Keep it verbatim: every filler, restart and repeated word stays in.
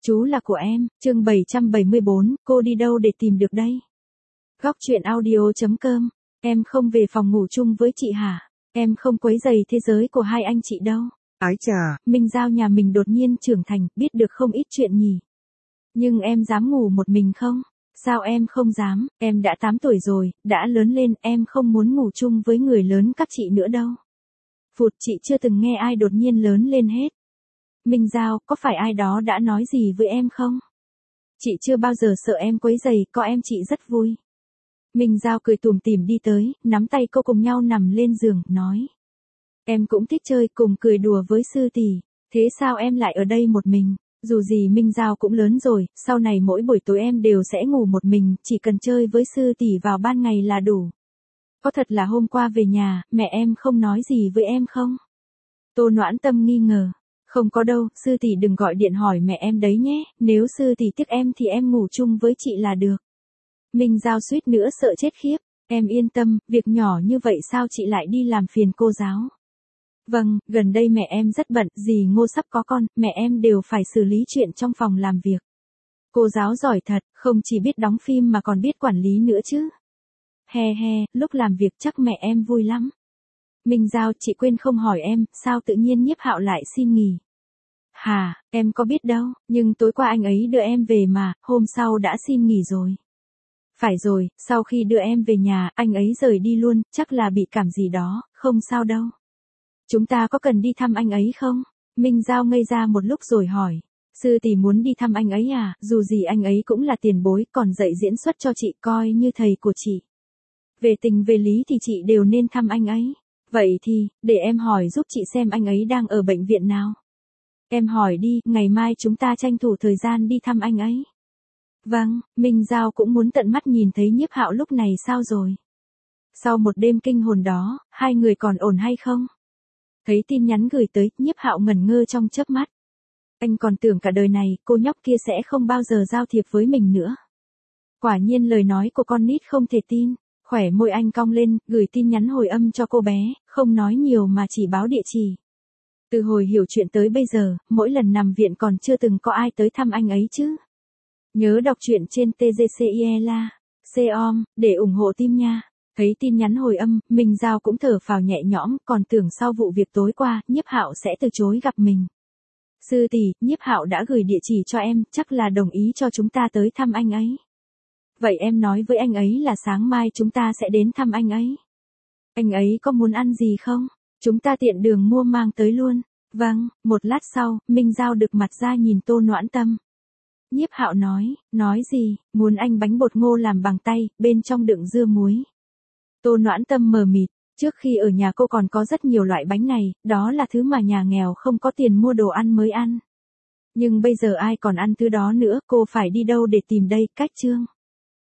Chú là của em, chương bảy trăm bảy mươi bốn, cô đi đâu để tìm được đây? Góc truyện audio chấm com, em không về phòng ngủ chung với chị hả? Em không quấy rầy thế giới của hai anh chị đâu. Ái chà, Minh Giao nhà mình đột nhiên trưởng thành, biết được không ít chuyện nhỉ. Nhưng em dám ngủ một mình không? Sao em không dám, em đã tám tuổi rồi, đã lớn lên, em không muốn ngủ chung với người lớn các chị nữa đâu. Phụt, chị chưa từng nghe ai đột nhiên lớn lên hết. Minh Giao, có phải ai đó đã nói gì với em không? Chị chưa bao giờ sợ em quấy rầy, có em chị rất vui. Minh Giao cười tủm tỉm đi tới, nắm tay cô cùng nhau nằm lên giường, nói. Em cũng thích chơi cùng cười đùa với sư tỷ, thế sao em lại ở đây một mình? Dù gì Minh Giao cũng lớn rồi, sau này mỗi buổi tối em đều sẽ ngủ một mình, chỉ cần chơi với sư tỷ vào ban ngày là đủ. Có thật là hôm qua về nhà, mẹ em không nói gì với em không? Tô Noãn Tâm nghi ngờ. Không có đâu, sư tỷ đừng gọi điện hỏi mẹ em đấy nhé, nếu sư tỷ tiếc em thì em ngủ chung với chị là được. Minh Giao suýt nữa sợ chết khiếp, em yên tâm, việc nhỏ như vậy sao chị lại đi làm phiền cô giáo? Vâng, gần đây mẹ em rất bận, dì Ngô sắp có con, mẹ em đều phải xử lý chuyện trong phòng làm việc. Cô giáo giỏi thật, không chỉ biết đóng phim mà còn biết quản lý nữa chứ. He he, lúc làm việc chắc mẹ em vui lắm. Minh Giao, chị quên không hỏi em, sao tự nhiên Nhiếp Hạo lại xin nghỉ? Hà, em có biết đâu, nhưng tối qua anh ấy đưa em về mà, hôm sau đã xin nghỉ rồi. Phải rồi, sau khi đưa em về nhà, anh ấy rời đi luôn, chắc là bị cảm gì đó, không sao đâu. Chúng ta có cần đi thăm anh ấy không? Minh Giao ngây ra một lúc rồi hỏi. Sư tỷ muốn đi thăm anh ấy à, dù gì anh ấy cũng là tiền bối, còn dạy diễn xuất cho chị, coi như thầy của chị. Về tình về lý thì chị đều nên thăm anh ấy. Vậy thì, để em hỏi giúp chị xem anh ấy đang ở bệnh viện nào. Em hỏi đi, ngày mai chúng ta tranh thủ thời gian đi thăm anh ấy. Vâng, Minh Giao cũng muốn tận mắt nhìn thấy Nhiếp Hạo lúc này sao rồi. Sau một đêm kinh hồn đó, hai người còn ổn hay không? Thấy tin nhắn gửi tới, Nhiếp Hạo ngẩn ngơ trong chớp mắt. Anh còn tưởng cả đời này, cô nhóc kia sẽ không bao giờ giao thiệp với mình nữa. Quả nhiên lời nói của con nít không thể tin. Khỏe môi anh cong lên, gửi tin nhắn hồi âm cho cô bé, không nói nhiều mà chỉ báo địa chỉ. Từ hồi hiểu chuyện tới bây giờ, mỗi lần nằm viện còn chưa từng có ai tới thăm anh ấy chứ. Nhớ đọc truyện trên tê giê xê i e la, com, để ủng hộ team nha. Thấy tin nhắn hồi âm, Minh Giao cũng thở phào nhẹ nhõm, còn tưởng sau vụ việc tối qua, Nhiếp Hạo sẽ từ chối gặp mình. Sư tỷ, Nhiếp Hạo đã gửi địa chỉ cho em, chắc là đồng ý cho chúng ta tới thăm anh ấy. Vậy em nói với anh ấy là sáng mai chúng ta sẽ đến thăm anh ấy. Anh ấy có muốn ăn gì không? Chúng ta tiện đường mua mang tới luôn. Vâng, một lát sau, Minh Giao được mặt ra nhìn Tô Noãn Tâm. Nhiếp Hạo nói, nói gì, muốn anh bánh bột ngô làm bằng tay, bên trong đựng dưa muối. Tô Noãn Tâm mờ mịt, trước khi ở nhà cô còn có rất nhiều loại bánh này, đó là thứ mà nhà nghèo không có tiền mua đồ ăn mới ăn. Nhưng bây giờ ai còn ăn thứ đó nữa, cô phải đi đâu để tìm đây, cách chương.